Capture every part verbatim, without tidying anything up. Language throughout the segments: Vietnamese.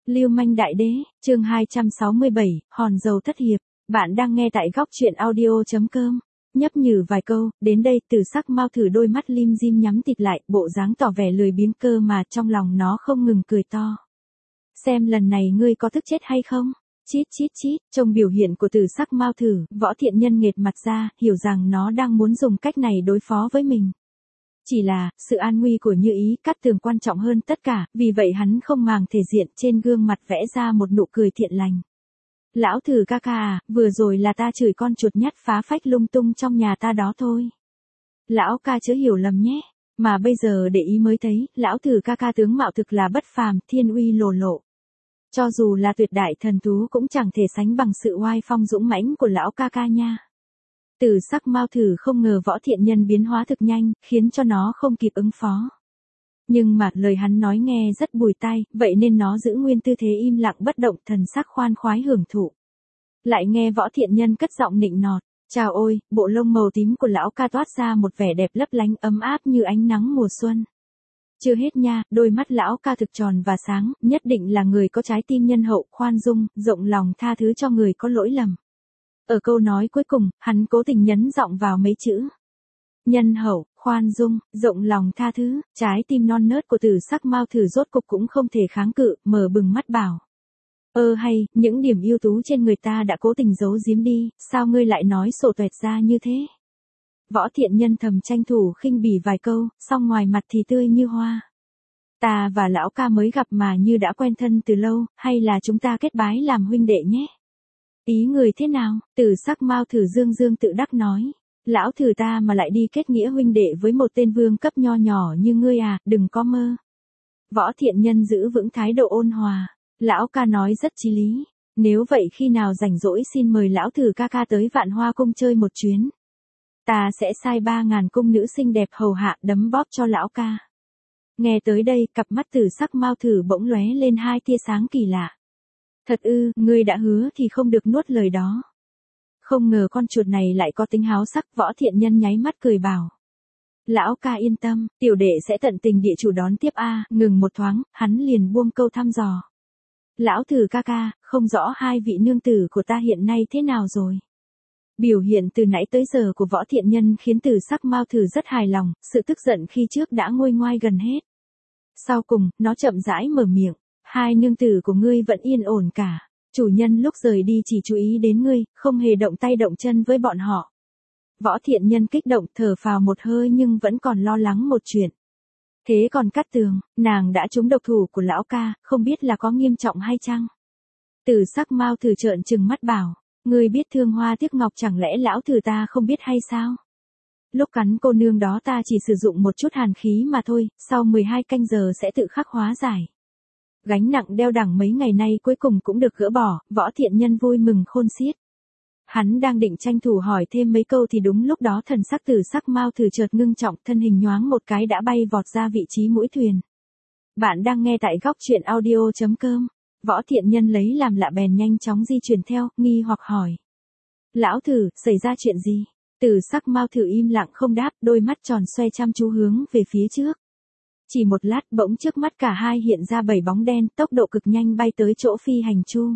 Lưu manh đại đế, chương hai trăm sáu mươi bảy, hòn dầu thất hiệp. Bạn đang nghe tại góc truyện audio chấm com. Nhấp nhử vài câu, đến đây Từ Sắc mau thử đôi mắt lim dim nhắm tịt lại, bộ dáng tỏ vẻ lười biếng cơ mà trong lòng nó không ngừng cười to. Xem lần này ngươi có thức chết hay không? Chít chít chít, trong biểu hiện của Từ Sắc mau thử, Võ Thiện Nhân nghệt mặt ra, hiểu rằng nó đang muốn dùng cách này đối phó với mình. Chỉ là, sự an nguy của Như Ý Cát Tường quan trọng hơn tất cả, vì vậy hắn không màng thể diện, trên gương mặt vẽ ra một nụ cười thiện lành. Lão Thử ca ca à, vừa rồi là ta chửi con chuột nhắt phá phách lung tung trong nhà ta đó thôi. Lão ca chớ hiểu lầm nhé, mà bây giờ để ý mới thấy, lão Thử ca ca tướng mạo thực là bất phàm, thiên uy lồ lộ. Cho dù là tuyệt đại thần thú cũng chẳng thể sánh bằng sự oai phong dũng mãnh của lão ca ca nha. Từ Sắc mau thử không ngờ Võ Thiện Nhân biến hóa thực nhanh, khiến cho nó không kịp ứng phó. Nhưng mà lời hắn nói nghe rất bùi tai, vậy nên nó giữ nguyên tư thế im lặng bất động, thần sắc khoan khoái hưởng thụ. Lại nghe Võ Thiện Nhân cất giọng nịnh nọt, chào ôi, bộ lông màu tím của lão ca toát ra một vẻ đẹp lấp lánh ấm áp như ánh nắng mùa xuân. Chưa hết nha, đôi mắt lão ca thực tròn và sáng, nhất định là người có trái tim nhân hậu, khoan dung, rộng lòng tha thứ cho người có lỗi lầm. Ở câu nói cuối cùng, hắn cố tình nhấn giọng vào mấy chữ. Nhân hậu, khoan dung, rộng lòng tha thứ, trái tim non nớt của Từ Sắc mau thử rốt cục cũng không thể kháng cự, mở bừng mắt bảo. Ơ hay, những điểm ưu tú trên người ta đã cố tình giấu giếm đi, sao ngươi lại nói sổ tuẹt ra như thế? Võ Thiện Nhân thầm tranh thủ khinh bỉ vài câu, song ngoài mặt thì tươi như hoa. Ta và lão ca mới gặp mà như đã quen thân từ lâu, hay là chúng ta kết bái làm huynh đệ nhé? Ý người thế nào? Từ Sắc mau thử dương dương tự đắc nói. Lão Thử ta mà lại đi kết nghĩa huynh đệ với một tên vương cấp nho nhỏ như ngươi à, đừng có mơ. Võ Thiện Nhân giữ vững thái độ ôn hòa. Lão ca nói rất chí lý. Nếu vậy khi nào rảnh rỗi xin mời lão Thử ca ca tới Vạn Hoa Cung chơi một chuyến. Ta sẽ sai ba ngàn cung nữ xinh đẹp hầu hạ đấm bóp cho lão ca. Nghe tới đây, cặp mắt Từ Sắc mau thử bỗng lóe lên hai tia sáng kỳ lạ. Thật ư, ngươi đã hứa thì không được nuốt lời đó. Không ngờ con chuột này lại có tính háo sắc. Võ Thiện Nhân nháy mắt cười bảo. Lão ca yên tâm, tiểu đệ sẽ tận tình địa chủ đón tiếp a. Ngừng một thoáng, hắn liền buông câu thăm dò. Lão Thử ca ca, không rõ hai vị nương tử của ta hiện nay thế nào rồi. Biểu hiện từ nãy tới giờ của Võ Thiện Nhân khiến Từ Sắc mau thử rất hài lòng, sự tức giận khi trước đã nguôi ngoai gần hết. Sau cùng, nó chậm rãi mở miệng. Hai nương tử của ngươi vẫn yên ổn cả. Chủ nhân lúc rời đi chỉ chú ý đến ngươi, không hề động tay động chân với bọn họ. Võ Thiện Nhân kích động thở phào một hơi nhưng vẫn còn lo lắng một chuyện. Thế còn Cát Tường, nàng đã trúng độc thủ của lão ca, không biết là có nghiêm trọng hay chăng? Từ Sắc mau thử trợn trừng mắt bảo, ngươi biết thương hoa tiếc ngọc chẳng lẽ lão Thử ta không biết hay sao? Lúc cắn cô nương đó ta chỉ sử dụng một chút hàn khí mà thôi, sau mười hai canh giờ sẽ tự khắc hóa giải. Gánh nặng đeo đẳng mấy ngày nay cuối cùng cũng được gỡ bỏ, Võ Thiện Nhân vui mừng khôn xiết. Hắn đang định tranh thủ hỏi thêm mấy câu thì đúng lúc đó thần sắc Từ Sắc mau thử chợt ngưng trọng, thân hình nhoáng một cái đã bay vọt ra vị trí mũi thuyền. Bạn đang nghe tại góc truyện audio chấm com. Võ Thiện Nhân lấy làm lạ bèn nhanh chóng di chuyển theo, nghi hoặc hỏi. Lão Thử, xảy ra chuyện gì? Từ Sắc mau thử im lặng không đáp, đôi mắt tròn xoe chăm chú hướng về phía trước. Chỉ một lát bỗng trước mắt cả hai hiện ra bảy bóng đen, tốc độ cực nhanh bay tới chỗ phi hành chu.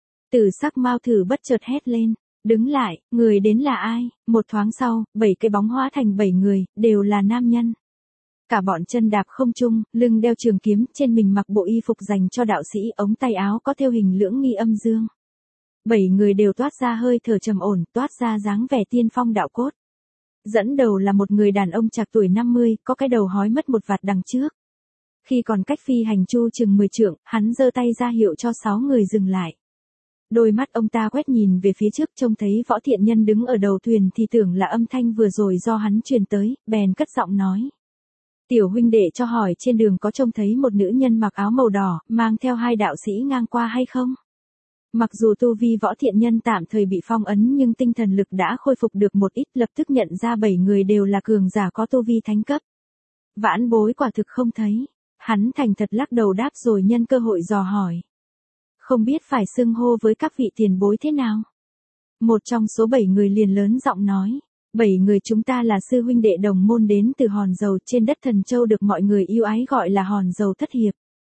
Từ Sắc mau thử bất chợt hét lên, đứng lại, người đến là ai? Một thoáng sau, bảy cái bóng hóa thành bảy người, đều là nam nhân. Cả bọn chân đạp không trung, lưng đeo trường kiếm, trên mình mặc bộ y phục dành cho đạo sĩ, ống tay áo có thêu hình lưỡng nghi âm dương. Bảy người đều toát ra hơi thở trầm ổn, toát ra dáng vẻ tiên phong đạo cốt. Dẫn đầu là một người đàn ông trạc tuổi năm mươi, có cái đầu hói mất một vạt đằng trước. Khi còn cách phi hành chu chừng mười trượng, hắn giơ tay ra hiệu cho sáu người dừng lại. Đôi mắt ông ta quét nhìn về phía trước, trông thấy Võ Thiện Nhân đứng ở đầu thuyền thì tưởng là âm thanh vừa rồi do hắn truyền tới, bèn cất giọng nói. Tiểu huynh đệ cho hỏi trên đường có trông thấy một nữ nhân mặc áo màu đỏ, mang theo hai đạo sĩ ngang qua hay không? Mặc dù tu vi Võ Thiện Nhân tạm thời bị phong ấn nhưng tinh thần lực đã khôi phục được một ít, lập tức nhận ra bảy người đều là cường giả có tu vi thánh cấp. Vãn bối quả thực không thấy. Hắn thành thật lắc đầu đáp rồi nhân cơ hội dò hỏi. Không biết phải xưng hô với các vị tiền bối thế nào? Một trong số bảy người liền lớn giọng nói. Bảy người chúng ta là sư huynh đệ đồng môn đến từ hòn dầu trên đất Thần Châu được mọi người yêu ái gọi là hòn dầu thất hiệp.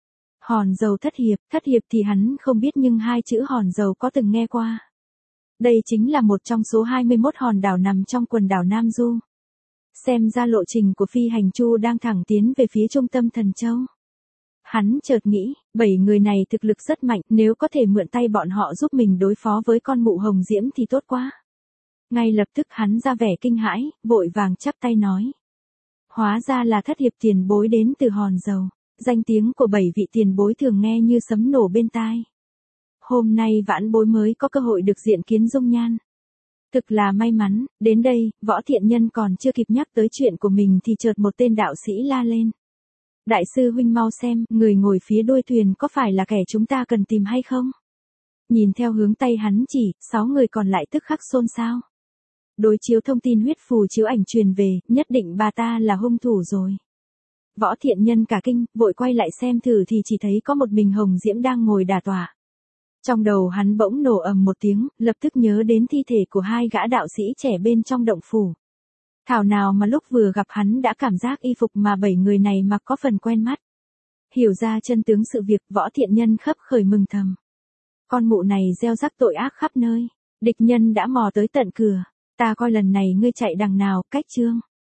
Hòn dầu thất hiệp, thất hiệp thì hắn không biết nhưng hai chữ hòn dầu có từng nghe qua. Đây chính là một trong số hai mươi mốt hòn đảo nằm trong quần đảo Nam Du. Xem ra lộ trình của phi hành chu đang thẳng tiến về phía trung tâm Thần Châu. Hắn chợt nghĩ, bảy người này thực lực rất mạnh, nếu có thể mượn tay bọn họ giúp mình đối phó với con mụ hồng diễm thì tốt quá. Ngay lập tức hắn ra vẻ kinh hãi, vội vàng chắp tay nói. Hóa ra là thất hiệp tiền bối đến từ hòn dầu. Danh tiếng của bảy vị tiền bối thường nghe như sấm nổ bên tai. Hôm nay vãn bối mới có cơ hội được diện kiến dung nhan. Thực là may mắn, đến đây, Võ Thiện Nhân còn chưa kịp nhắc tới chuyện của mình thì chợt một tên đạo sĩ la lên. Đại sư huynh mau xem, người ngồi phía đuôi thuyền có phải là kẻ chúng ta cần tìm hay không? Nhìn theo hướng tay hắn chỉ, sáu người còn lại tức khắc xôn xao. Đối chiếu thông tin huyết phù chiếu ảnh truyền về, nhất định bà ta là hung thủ rồi. Võ Thiện Nhân cả kinh, vội quay lại xem thử thì chỉ thấy có một mình hồng diễm đang ngồi đả tọa. Trong đầu hắn bỗng nổ ầm một tiếng, lập tức nhớ đến thi thể của hai gã đạo sĩ trẻ bên trong động phủ. Thảo nào mà lúc vừa gặp hắn đã cảm giác y phục mà bảy người này mặc có phần quen mắt. Hiểu ra chân tướng sự việc, Võ Thiện Nhân khấp khởi mừng thầm. Con mụ này gieo rắc tội ác khắp nơi, địch nhân đã mò tới tận cửa, ta coi lần này ngươi chạy đằng nào, cách chương.